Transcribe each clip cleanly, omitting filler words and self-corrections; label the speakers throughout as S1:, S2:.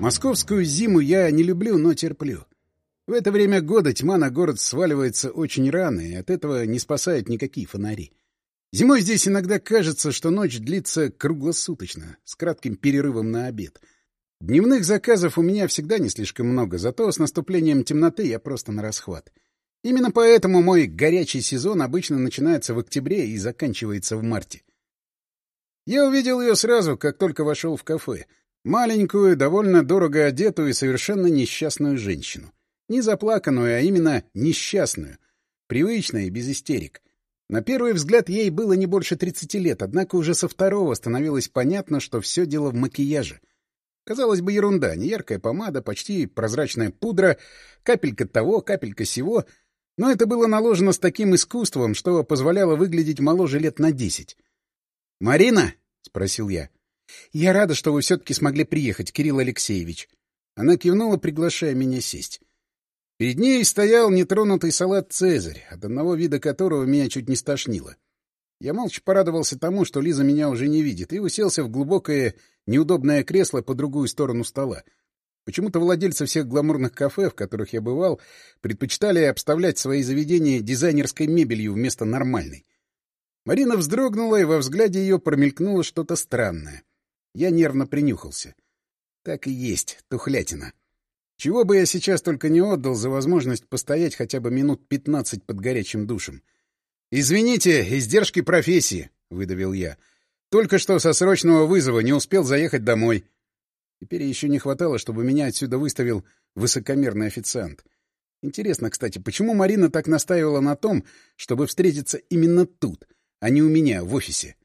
S1: Московскую зиму я не люблю, но терплю. В это время года тьма на город сваливается очень рано, и от этого не спасают никакие фонари. Зимой здесь иногда кажется, что ночь длится круглосуточно, с кратким перерывом на обед. Дневных заказов у меня всегда не слишком много, зато с наступлением темноты я просто нарасхват. Именно поэтому мой горячий сезон обычно начинается в октябре и заканчивается в марте. Я увидел ее сразу, как только вошел в кафе. Маленькую, довольно дорого одетую и совершенно несчастную женщину. Не заплаканную, а именно несчастную. Привычная и без истерик. На первый взгляд ей было не больше 30 лет, однако уже со второго становилось понятно, что все дело в макияже. Казалось бы, ерунда, неяркая помада, почти прозрачная пудра, капелька того, капелька сего. Но это было наложено с таким искусством, что позволяло выглядеть моложе лет на 10. «Марина?» — спросил я. «Я рада, что вы все-таки смогли приехать, Кирилл Алексеевич». Она кивнула, приглашая меня сесть. Перед ней стоял нетронутый салат «Цезарь», от одного вида которого меня чуть не стошнило. Я молча порадовался тому, что Лиза меня уже не видит, и уселся в глубокое, неудобное кресло по другую сторону стола. Почему-то владельцы всех гламурных кафе, в которых я бывал, предпочитали обставлять свои заведения дизайнерской мебелью вместо нормальной. Марина вздрогнула, и во взгляде ее промелькнуло что-то странное. Я нервно принюхался. Так и есть, тухлятина. Чего бы я сейчас только не отдал за возможность постоять хотя бы минут 15 под горячим душем. «Извините, издержки профессии», — выдавил я. «Только что со срочного вызова не успел заехать домой». Теперь еще не хватало, чтобы меня отсюда выставил высокомерный официант. Интересно, кстати, почему Марина так настаивала на том, чтобы встретиться именно тут, а не у меня в офисе?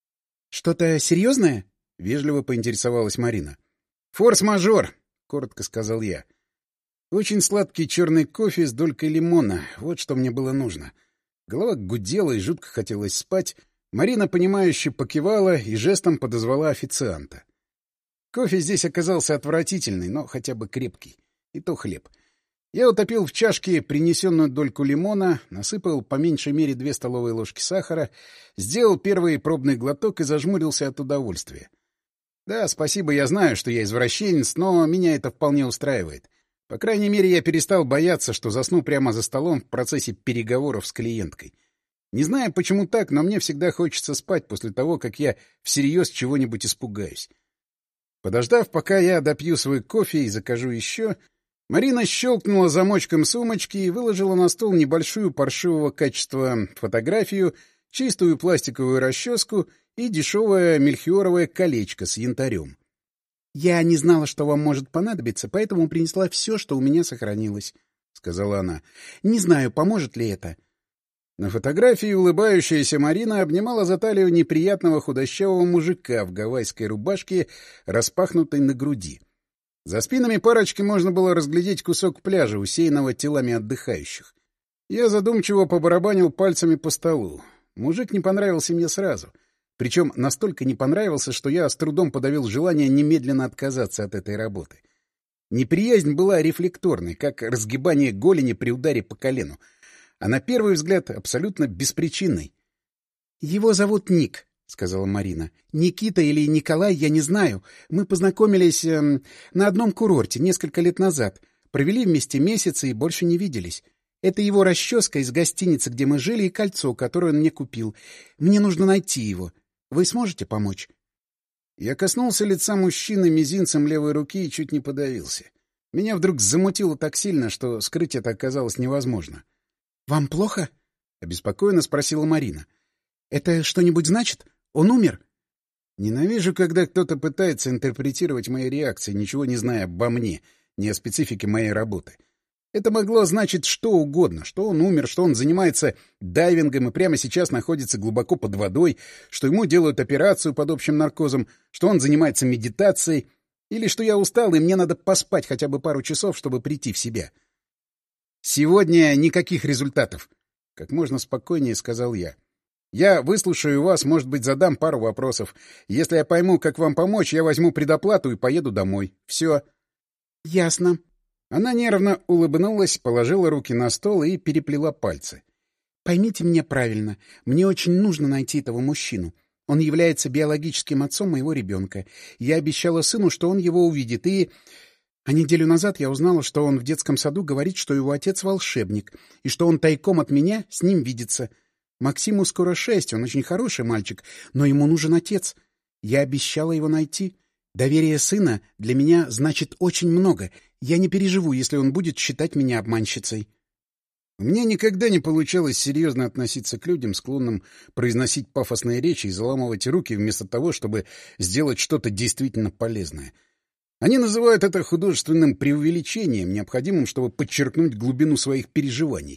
S1: «Что-то серьезное?» — вежливо поинтересовалась Марина. «Форс-мажор», — коротко сказал я. Очень сладкий черный кофе с долькой лимона — вот что мне было нужно. Голова гудела и жутко хотелось спать. Марина, понимающе покивала и жестом подозвала официанта. Кофе здесь оказался отвратительный, но хотя бы крепкий. И то хлеб. Я утопил в чашке принесенную дольку лимона, насыпал по меньшей мере 2 столовые ложки сахара, сделал первый пробный глоток и зажмурился от удовольствия. Да, спасибо, я знаю, что я извращенец, но меня это вполне устраивает. По крайней мере, я перестал бояться, что засну прямо за столом в процессе переговоров с клиенткой. Не знаю, почему так, но мне всегда хочется спать после того, как я всерьез чего-нибудь испугаюсь. Подождав, пока я допью свой кофе и закажу еще, Марина щелкнула замочком сумочки и выложила на стол небольшую паршивого качества фотографию, чистую пластиковую расческу и дешевое мельхиоровое колечко с янтарем. «Я не знала, что вам может понадобиться, поэтому принесла все, что у меня сохранилось», — сказала она. «Не знаю, поможет ли это». На фотографии улыбающаяся Марина обнимала за талию неприятного худощавого мужика в гавайской рубашке, распахнутой на груди. За спинами парочки можно было разглядеть кусок пляжа, усеянного телами отдыхающих. Я задумчиво побарабанил пальцами по столу. Мужик не понравился мне сразу. Причем настолько не понравился, что я с трудом подавил желание немедленно отказаться от этой работы. Неприязнь была рефлекторной, как разгибание голени при ударе по колену, а на первый взгляд абсолютно беспричинной. «Его зовут Ник», — сказала Марина. «Никита или Николай, я не знаю. Мы познакомились на одном курорте несколько лет назад, провели вместе месяцы и больше не виделись. Это его расческа из гостиницы, где мы жили, и кольцо, которое он мне купил. Мне нужно найти его. Вы сможете помочь?» Я коснулся лица мужчины мизинцем левой руки и чуть не подавился. Меня вдруг замутило так сильно, что скрыть это оказалось невозможно. «Вам плохо?» — обеспокоенно спросила Марина. «Это что-нибудь значит? Он умер?» Ненавижу, когда кто-то пытается интерпретировать мои реакции, ничего не зная обо мне, ни о специфике моей работы. Это могло значить что угодно, что он умер, что он занимается дайвингом и прямо сейчас находится глубоко под водой, что ему делают операцию под общим наркозом, что он занимается медитацией, или что я устал и мне надо поспать хотя бы пару часов, чтобы прийти в себя. «Сегодня никаких результатов», — как можно спокойнее сказал я. «Я выслушаю вас, может быть, задам пару вопросов. Если я пойму, как вам помочь, я возьму предоплату и поеду домой. Все». «Ясно». Она нервно улыбнулась, положила руки на стол и переплела пальцы. «Поймите меня правильно. Мне очень нужно найти этого мужчину. Он является биологическим отцом моего ребенка. Я обещала сыну, что он его увидит, и...
S2: А неделю назад я узнала, что он в детском саду говорит, что его отец волшебник, и что он тайком от меня с ним видится. Максиму скоро 6, он очень хороший мальчик, но ему нужен отец. Я обещала его найти. Доверие сына для меня значит очень много. Я не переживу, если он будет считать меня обманщицей.
S1: У меня никогда не получалось серьезно относиться к людям, склонным произносить пафосные речи и заламывать руки вместо того, чтобы сделать что-то действительно полезное. Они называют это художественным преувеличением, необходимым, чтобы подчеркнуть глубину своих переживаний.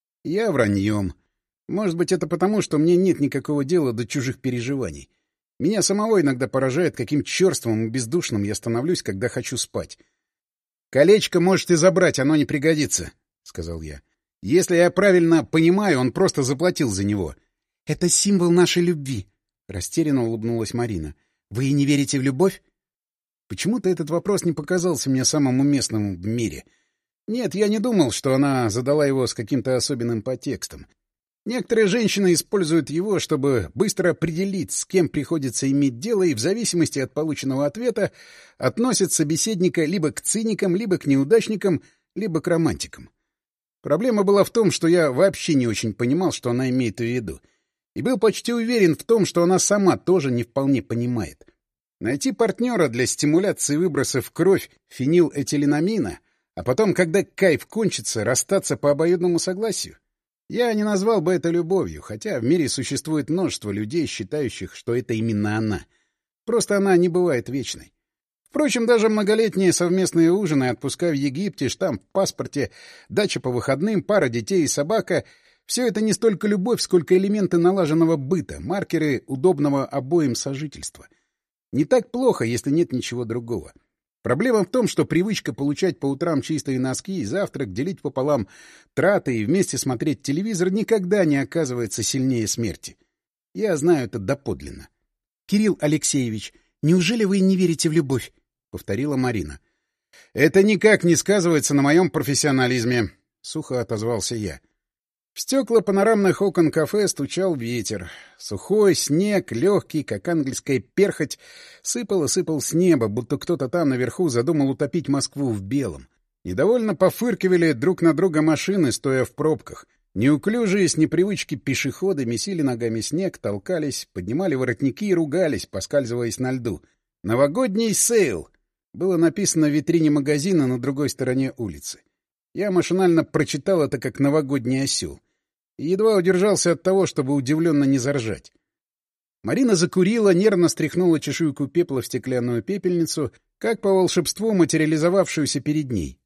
S1: Я враньем. Может быть, это потому, что мне нет никакого дела до чужих переживаний. Меня самого иногда поражает, каким чёрствым и бездушным я становлюсь, когда хочу спать. «Колечко можете забрать, оно не пригодится», — сказал я. «Если я правильно понимаю, он просто заплатил за него».
S2: «Это символ нашей любви», — растерянно улыбнулась Марина. «Вы и не верите в любовь?»
S1: Почему-то этот вопрос не показался мне самым уместным в мире. Нет, я не думал, что она задала его с каким-то особенным подтекстом. Некоторые женщины используют его, чтобы быстро определить, с кем приходится иметь дело, и в зависимости от полученного ответа относят собеседника либо к циникам, либо к неудачникам, либо к романтикам. Проблема была в том, что я вообще не очень понимал, что она имеет в виду, и был почти уверен в том, что она сама тоже не вполне понимает. Найти партнера для стимуляции выброса в кровь фенилэтиленамина, а потом, когда кайф кончится, расстаться по обоюдному согласию? Я не назвал бы это любовью, хотя в мире существует множество людей, считающих, что это именно она. Просто она не бывает вечной. Впрочем, даже многолетние совместные ужины, отпуска в Египте, штамп в паспорте, дача по выходным, пара детей и собака — все это не столько любовь, сколько элементы налаженного быта, маркеры удобного обоим сожительства. Не так плохо, если нет ничего другого. Проблема в том, что привычка получать по утрам чистые носки и завтрак, делить пополам траты и вместе смотреть телевизор никогда не оказывается сильнее смерти. Я знаю это доподлинно.
S2: — Кирилл Алексеевич, неужели вы не верите в любовь? — повторила Марина.
S1: — Это никак не сказывается на моем профессионализме, — сухо отозвался я. В стекла панорамных окон кафе стучал ветер. Сухой снег, легкий, как ангельская перхоть, сыпал и сыпал с неба, будто кто-то там наверху задумал утопить Москву в белом. Недовольно пофыркивали друг на друга машины, стоя в пробках. Неуклюжие с непривычки пешеходы месили ногами снег, толкались, поднимали воротники и ругались, поскальзываясь на льду. «Новогодний сейл!» было написано в витрине магазина на другой стороне улицы. Я машинально прочитал это как «новогодний осел» и едва удержался от того, чтобы удивленно не заржать. Марина закурила, нервно стряхнула чешуйку пепла в стеклянную пепельницу, как по волшебству материализовавшуюся перед ней.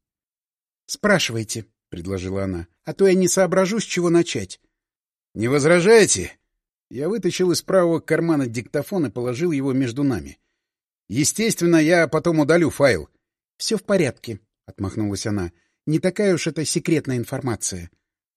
S2: — Спрашивайте, — предложила она, — а то я не соображу, с чего начать.
S1: — Не возражаете? Я вытащил из правого кармана диктофон и положил его между нами. Естественно, я потом удалю файл.
S2: — Все в порядке, — отмахнулась она. — Не такая уж это секретная информация.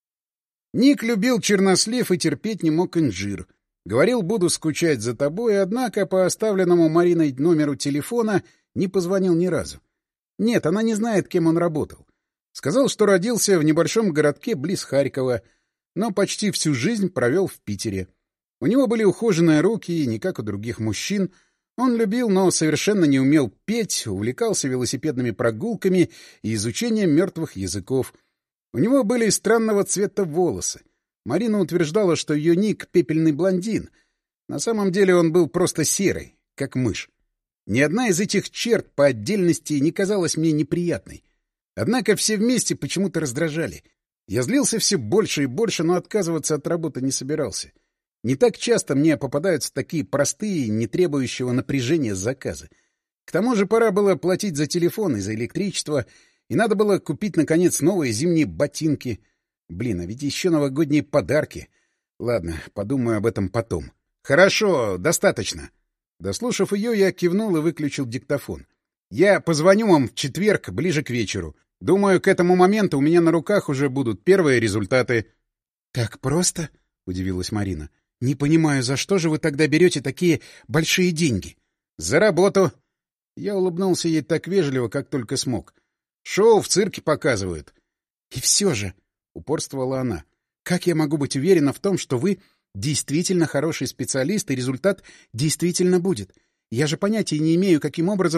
S1: Ник любил чернослив и терпеть не мог инжир. Говорил, буду скучать за тобой, однако по оставленному Мариной номеру телефона не позвонил ни разу. Нет, она не знает, кем он работал. Сказал, что родился в небольшом городке близ Харькова, но почти всю жизнь провел в Питере. У него были ухоженные руки, не как у других мужчин. Он любил, но совершенно не умел петь, увлекался велосипедными прогулками и изучением мертвых языков. У него были странного цвета волосы. Марина утверждала, что ее ник — пепельный блондин. На самом деле он был просто серый, как мышь. Ни одна из этих черт по отдельности не казалась мне неприятной. Однако все вместе почему-то раздражали. Я злился все больше и больше, но отказываться от работы не собирался. Не так часто мне попадаются такие простые, не требующего напряжения заказы. К тому же пора было платить за телефон и за электричество, и надо было купить, наконец, новые зимние ботинки. Блин, а ведь еще новогодние подарки. Ладно, подумаю об этом потом. Хорошо, достаточно. Дослушав ее, я кивнул и выключил диктофон. Я позвоню вам в четверг, ближе к вечеру. Думаю, к этому моменту у меня на руках уже будут первые результаты.
S2: — Так просто? — удивилась Марина. — Не понимаю, за что же вы тогда берете такие большие деньги?
S1: — За работу. Я улыбнулся ей так вежливо, как только смог. Шоу в цирке показывают.
S2: — И все же, — упорствовала она, — как я могу быть уверена в том, что вы действительно хороший специалист и результат действительно будет? Я же понятия не имею, каким образом...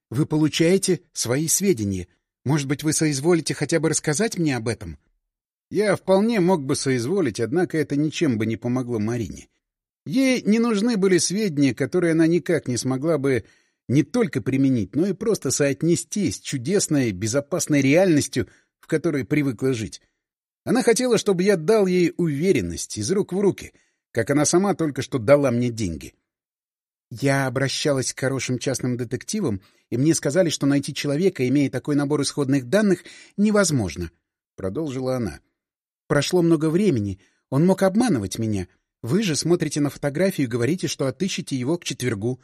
S2: Вы получаете свои сведения. Может быть, вы соизволите хотя бы рассказать мне об этом?
S1: Я вполне мог бы соизволить, однако это ничем бы не помогло Марине. Ей не нужны были сведения, которые она никак не смогла бы не только применить, но и просто соотнести с чудесной, безопасной реальностью, в которой привыкла жить. Она хотела, чтобы я дал ей уверенность из рук в руки, как она сама только что дала мне деньги.
S2: Я обращалась к хорошим частным детективам, и мне сказали, что найти человека, имея такой набор исходных данных, невозможно, — продолжила она. Прошло много времени, он мог обманывать меня. Вы же смотрите на фотографию и говорите, что отыщете его к четвергу.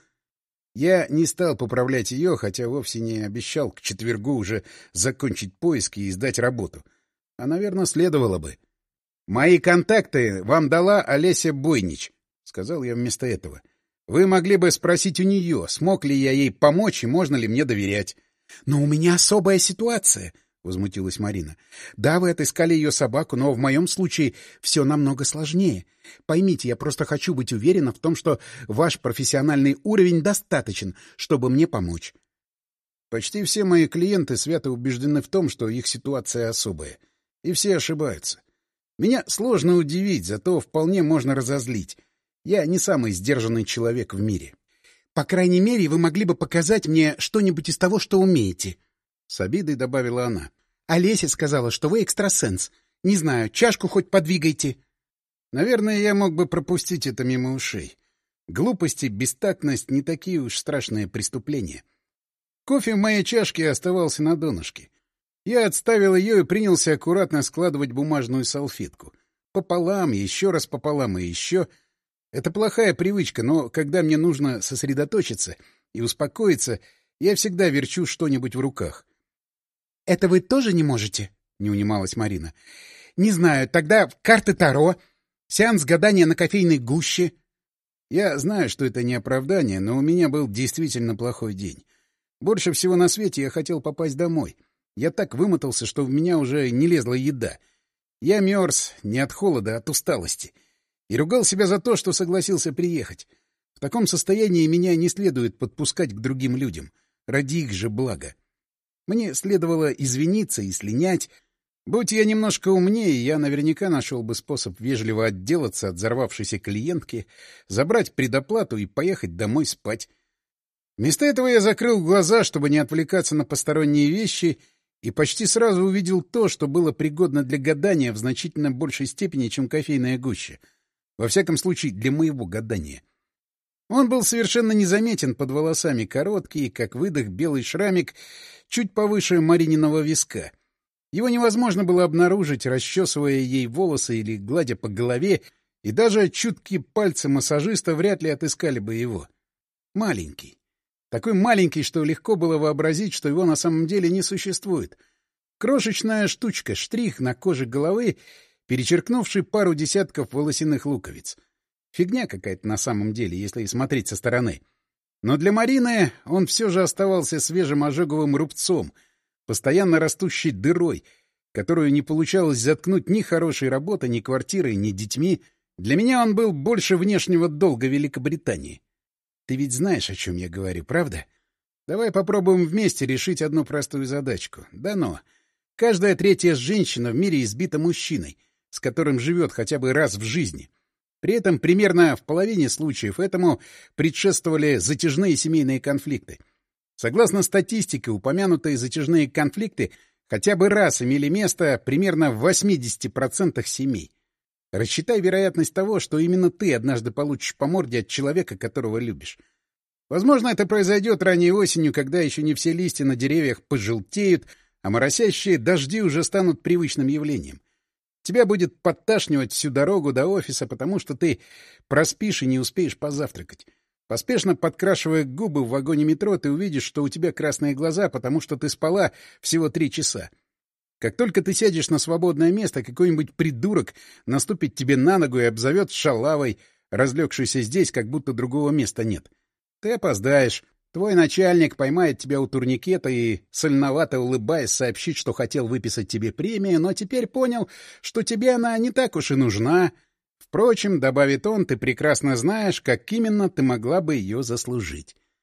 S1: Я не стал поправлять ее, хотя вовсе не обещал к четвергу уже закончить поиски и сдать работу. А, наверное, следовало бы. — Мои контакты вам дала Олеся Бойнич, — сказал я вместо этого. — Вы могли бы спросить у нее, смог ли я ей помочь и можно ли мне доверять.
S2: — Но у меня особая ситуация, — возмутилась Марина. — Да, вы отыскали ее собаку, но в моем случае все намного сложнее. Поймите, я просто хочу быть уверена в том, что ваш профессиональный уровень достаточен, чтобы мне помочь.
S1: Почти все мои клиенты свято убеждены в том, что их ситуация особая. И все ошибаются. Меня сложно удивить, зато вполне можно разозлить. Я не самый сдержанный человек в мире.
S2: — По крайней мере, вы могли бы показать мне что-нибудь из того, что умеете.
S1: — с обидой добавила она.
S2: — Олеся сказала, что вы экстрасенс. Не знаю, чашку хоть подвигайте.
S1: Наверное, я мог бы пропустить это мимо ушей. Глупость и бестактность — не такие уж страшные преступления. Кофе в моей чашке оставался на донышке. Я отставил ее и принялся аккуратно складывать бумажную салфетку. Пополам, еще раз пополам и еще. Это плохая привычка, но когда мне нужно сосредоточиться и успокоиться, я всегда верчу что-нибудь в руках.
S2: — Это вы тоже не можете? — не унималась Марина. — Не знаю, тогда карты Таро, сеанс гадания на кофейной гуще.
S1: Я знаю, что это не оправдание, но у меня был действительно плохой день. Больше всего на свете я хотел попасть домой. Я так вымотался, что в меня уже не лезла еда. Я мерз не от холода, а от усталости. И ругал себя за то, что согласился приехать. В таком состоянии меня не следует подпускать к другим людям. Ради их же блага. Мне следовало извиниться и слинять. Будь я немножко умнее, я наверняка нашел бы способ вежливо отделаться от взорвавшейся клиентки, забрать предоплату и поехать домой спать. Вместо этого я закрыл глаза, чтобы не отвлекаться на посторонние вещи, и почти сразу увидел то, что было пригодно для гадания в значительно большей степени, чем кофейная гуща. Во всяком случае, для моего гадания. Он был совершенно незаметен под волосами, короткий, как выдох, белый шрамик, чуть повыше Марининого виска. Его невозможно было обнаружить, расчесывая ей волосы или гладя по голове, и даже чуткие пальцы массажиста вряд ли отыскали бы его. Маленький. Такой маленький, что легко было вообразить, что его на самом деле не существует. Крошечная штучка, штрих на коже головы, перечеркнувший пару десятков волосяных луковиц. Фигня какая-то на самом деле, если смотреть со стороны. Но для Марины он все же оставался свежим ожоговым рубцом, постоянно растущей дырой, которую не получалось заткнуть ни хорошей работой, ни квартирой, ни детьми. Для меня он был больше внешнего долга Великобритании. Ты ведь знаешь, о чем я говорю, правда? Давай попробуем вместе решить одну простую задачку. Да ну. Каждая третья женщина в мире избита мужчиной, с которым живет хотя бы раз в жизни. При этом примерно в половине случаев этому предшествовали затяжные семейные конфликты. Согласно статистике, упомянутые затяжные конфликты хотя бы раз имели место примерно в 80% семей. Рассчитай вероятность того, что именно ты однажды получишь по морде от человека, которого любишь. Возможно, это произойдет ранней осенью, когда еще не все листья на деревьях пожелтеют, а моросящие дожди уже станут привычным явлением. Тебя будет подташнивать всю дорогу до офиса, потому что ты проспишь и не успеешь позавтракать. Поспешно подкрашивая губы в вагоне метро, ты увидишь, что у тебя красные глаза, потому что ты спала всего 3 часа. Как только ты сядешь на свободное место, какой-нибудь придурок наступит тебе на ногу и обзовет шалавой, разлегшейся здесь, как будто другого места нет. Ты опоздаешь. Твой начальник поймает тебя у турникета и, сольновато улыбаясь, сообщит, что хотел выписать тебе премию, но теперь понял, что тебе она не так уж и нужна. Впрочем, — добавит он, — ты прекрасно знаешь, как именно ты могла бы ее заслужить.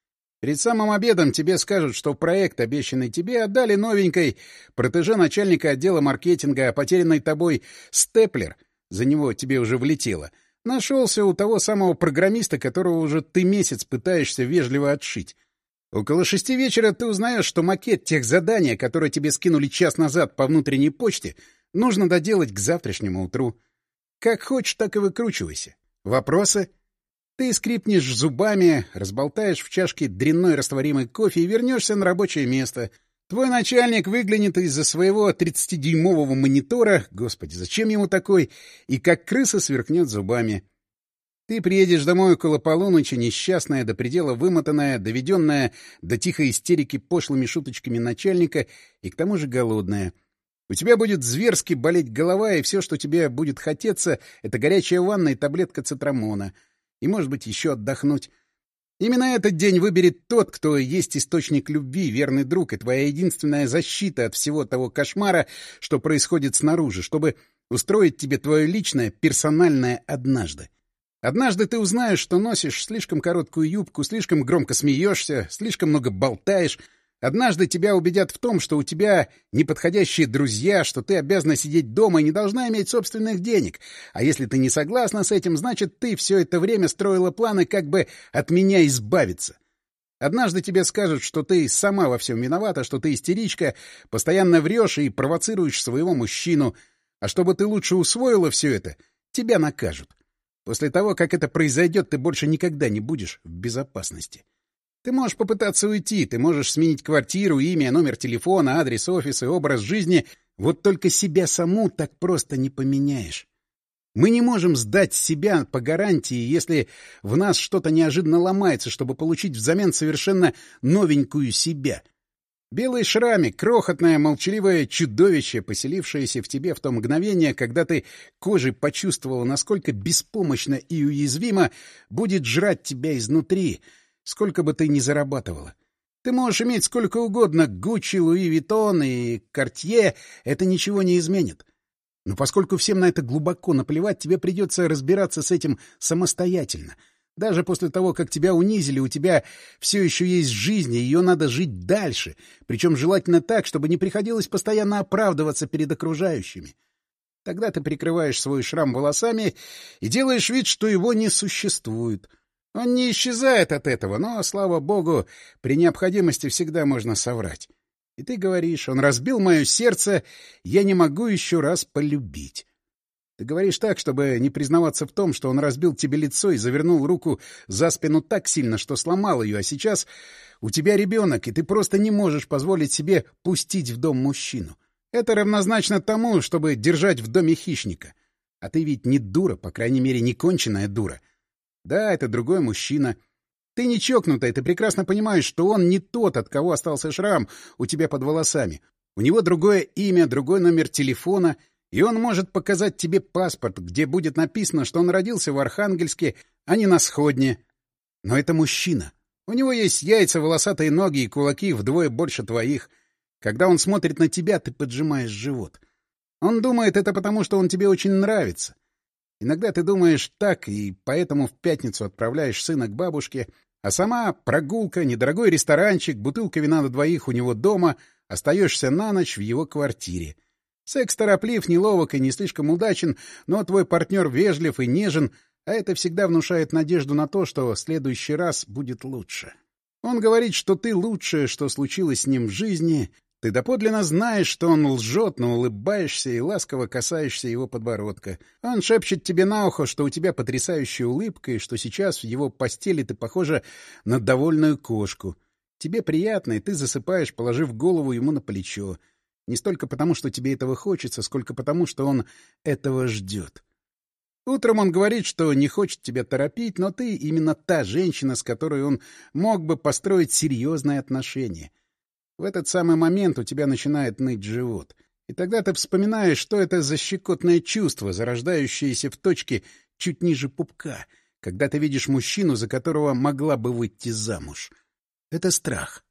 S1: Перед самым обедом тебе скажут, что проект, обещанный тебе, отдали новенькой протеже начальника отдела маркетинга, а потерянный тобой степлер, за него тебе уже влетело, нашелся у того самого программиста, которого уже ты месяц пытаешься вежливо отшить. Около 6 вечера ты узнаешь, что макет тех задания, которые тебе скинули час назад по внутренней почте, нужно доделать к завтрашнему утру. Как хочешь, так и выкручивайся. Вопросы? Ты скрипнешь зубами, разболтаешь в чашке дрянной растворимый кофе и вернешься на рабочее место. Твой начальник выглянет из-за своего 30-дюймового монитора, господи, зачем ему такой, и как крыса сверкнет зубами. Ты приедешь домой около полуночи, несчастная, до предела вымотанная, доведенная до тихой истерики пошлыми шуточками начальника и к тому же голодная. У тебя будет зверски болеть голова, и все, что тебе будет хотеться, — это горячая ванна и таблетка цитрамона. И, может быть, еще отдохнуть. Именно этот день выберет тот, кто есть источник любви, верный друг и твоя единственная защита от всего того кошмара, что происходит снаружи, чтобы устроить тебе твое личное, персональное «однажды». Однажды ты узнаешь, что носишь слишком короткую юбку, слишком громко смеешься, слишком много болтаешь. Однажды тебя убедят в том, что у тебя неподходящие друзья, что ты обязана сидеть дома и не должна иметь собственных денег. А если ты не согласна с этим, значит, ты все это время строила планы, как бы от меня избавиться. Однажды тебе скажут, что ты сама во всем виновата, что ты истеричка, постоянно врешь и провоцируешь своего мужчину. А чтобы ты лучше усвоила все это, тебя накажут. После того, как это произойдет, ты больше никогда не будешь в безопасности. Ты можешь попытаться уйти, ты можешь сменить квартиру, имя, номер телефона, адрес офиса и образ жизни, вот только себя саму так просто не поменяешь. Мы не можем сдать себя по гарантии, если в нас что-то неожиданно ломается, чтобы получить взамен совершенно новенькую себя. Белый шрамик, крохотное, молчаливое чудовище, поселившееся в тебе в то мгновение, когда ты кожей почувствовала, насколько беспомощно и уязвимо будет жрать тебя изнутри, сколько бы ты ни зарабатывала. Ты можешь иметь сколько угодно Гуччи, Луи Виттон и Картье, это ничего не изменит. Но поскольку всем на это глубоко наплевать, тебе придется разбираться с этим самостоятельно. Даже после того, как тебя унизили, у тебя все еще есть жизнь, и ее надо жить дальше, причем желательно так, чтобы не приходилось постоянно оправдываться перед окружающими. Тогда ты прикрываешь свой шрам волосами и делаешь вид, что его не существует. Он не исчезает от этого, но, слава богу, при необходимости всегда можно соврать. И ты говоришь: он разбил мое сердце, я не могу еще раз полюбить. Ты говоришь так, чтобы не признаваться в том, что он разбил тебе лицо и завернул руку за спину так сильно, что сломал ее, а сейчас у тебя ребенок, и ты просто не можешь позволить себе пустить в дом мужчину. Это равнозначно тому, чтобы держать в доме хищника. А ты ведь не дура, по крайней мере, не конченая дура. Да, это другой мужчина. Ты не чокнутая, ты прекрасно понимаешь, что он не тот, от кого остался шрам у тебя под волосами. У него другое имя, другой номер телефона — и он может показать тебе паспорт, где будет написано, что он родился в Архангельске, а не на Сходне. Но это мужчина. У него есть яйца, волосатые ноги и кулаки вдвое больше твоих. Когда он смотрит на тебя, ты поджимаешь живот. Он думает это потому, что он тебе очень нравится. Иногда ты думаешь так, и поэтому в пятницу отправляешь сына к бабушке, а сама прогулка, недорогой ресторанчик, бутылка вина на двоих у него дома, остаешься на ночь в его квартире. Секс тороплив, неловок и не слишком удачен, но твой партнер вежлив и нежен, а это всегда внушает надежду на то, что в следующий раз будет лучше. Он говорит, что ты лучшее, что случилось с ним в жизни. Ты доподлинно знаешь, что он лжет, но улыбаешься и ласково касаешься его подбородка. Он шепчет тебе на ухо, что у тебя потрясающая улыбка и что сейчас в его постели ты похожа на довольную кошку. Тебе приятно, и ты засыпаешь, положив голову ему на плечо. Не столько потому, что тебе этого хочется, сколько потому, что он этого ждет. Утром он говорит, что не хочет тебя торопить, но ты именно та женщина, с которой он мог бы построить серьезные отношения. В этот самый момент у тебя начинает ныть живот. И тогда ты вспоминаешь, что это за щекотное чувство, зарождающееся в точке чуть ниже пупка, когда ты видишь мужчину, за которого могла бы выйти замуж. Это страх.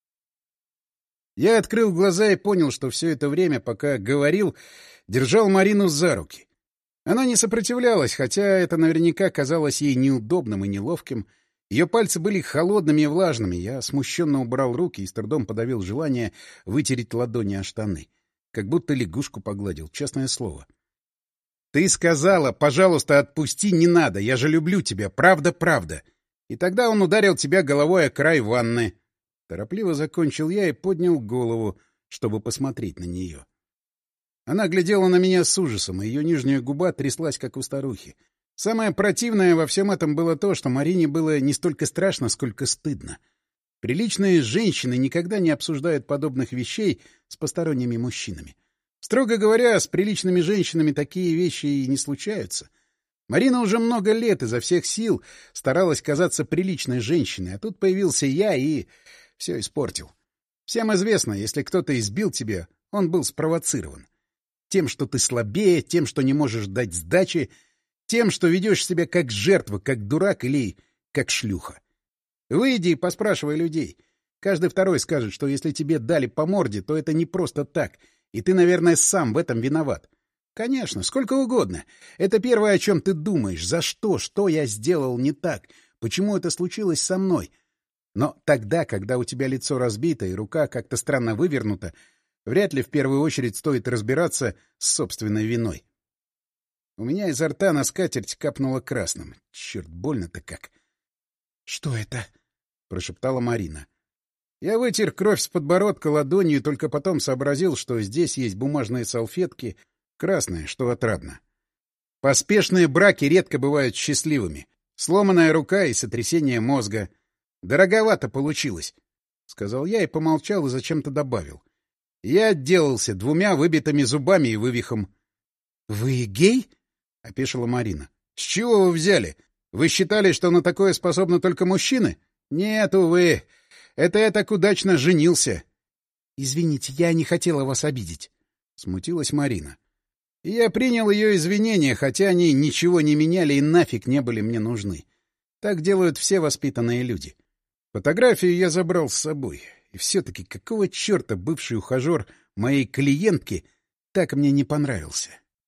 S1: Я открыл глаза и понял, что все это время, пока говорил, держал Марину за руки. Она не сопротивлялась, хотя это наверняка казалось ей неудобным и неловким. Ее пальцы были холодными и влажными. Я смущенно убрал руки и с трудом подавил желание вытереть ладони о штаны. Как будто лягушку погладил, честное слово. «Ты сказала, пожалуйста, отпусти, не надо, я же люблю тебя, правда, правда». И тогда он ударил тебя головой о край ванны. Торопливо закончил я и поднял голову, чтобы посмотреть на нее. Она глядела на меня с ужасом, и ее нижняя губа тряслась, как у старухи. Самое противное во всем этом было то, что Марине было не столько страшно, сколько стыдно. Приличные женщины никогда не обсуждают подобных вещей с посторонними мужчинами. Строго говоря, с приличными женщинами такие вещи и не случаются. Марина уже много лет изо всех сил старалась казаться приличной женщиной, а тут появился я и все испортил. Всем известно, если кто-то избил тебя, он был спровоцирован. Тем, что ты слабее, тем, что не можешь дать сдачи, тем, что ведешь себя как жертва, как дурак или как шлюха. Выйди и поспрашивай людей. Каждый второй скажет, что если тебе дали по морде, то это не просто так, и ты, наверное, сам в этом виноват. Конечно, сколько угодно. Это первое, о чем ты думаешь. За что? Что я сделал не так? Почему это случилось со мной? Но тогда, когда у тебя лицо разбито и рука как-то странно вывернута, вряд ли в первую очередь стоит разбираться с собственной виной. У меня изо рта на скатерть капнуло красным. Черт, больно-то как. — Что это? — прошептала Марина. Я вытер кровь с подбородка ладонью и только потом сообразил, что здесь есть бумажные салфетки, красные, что отрадно. Поспешные браки редко бывают счастливыми. Сломанная рука и сотрясение мозга. Дороговато получилось, — сказал я и помолчал и зачем-то добавил. Я отделался 2 выбитыми зубами и вывихом. — Вы гей? — опешила Марина. — С чего вы взяли? Вы считали, что на такое способны только мужчины? Нет, увы. Это я так удачно женился. — Извините, я не хотела вас обидеть, — смутилась Марина. И я принял ее извинения, хотя они ничего не меняли и нафиг не были мне нужны. Так делают все воспитанные люди. Фотографию я забрал с собой. И все-таки какого черта бывший ухажер моей клиентки так мне не понравился?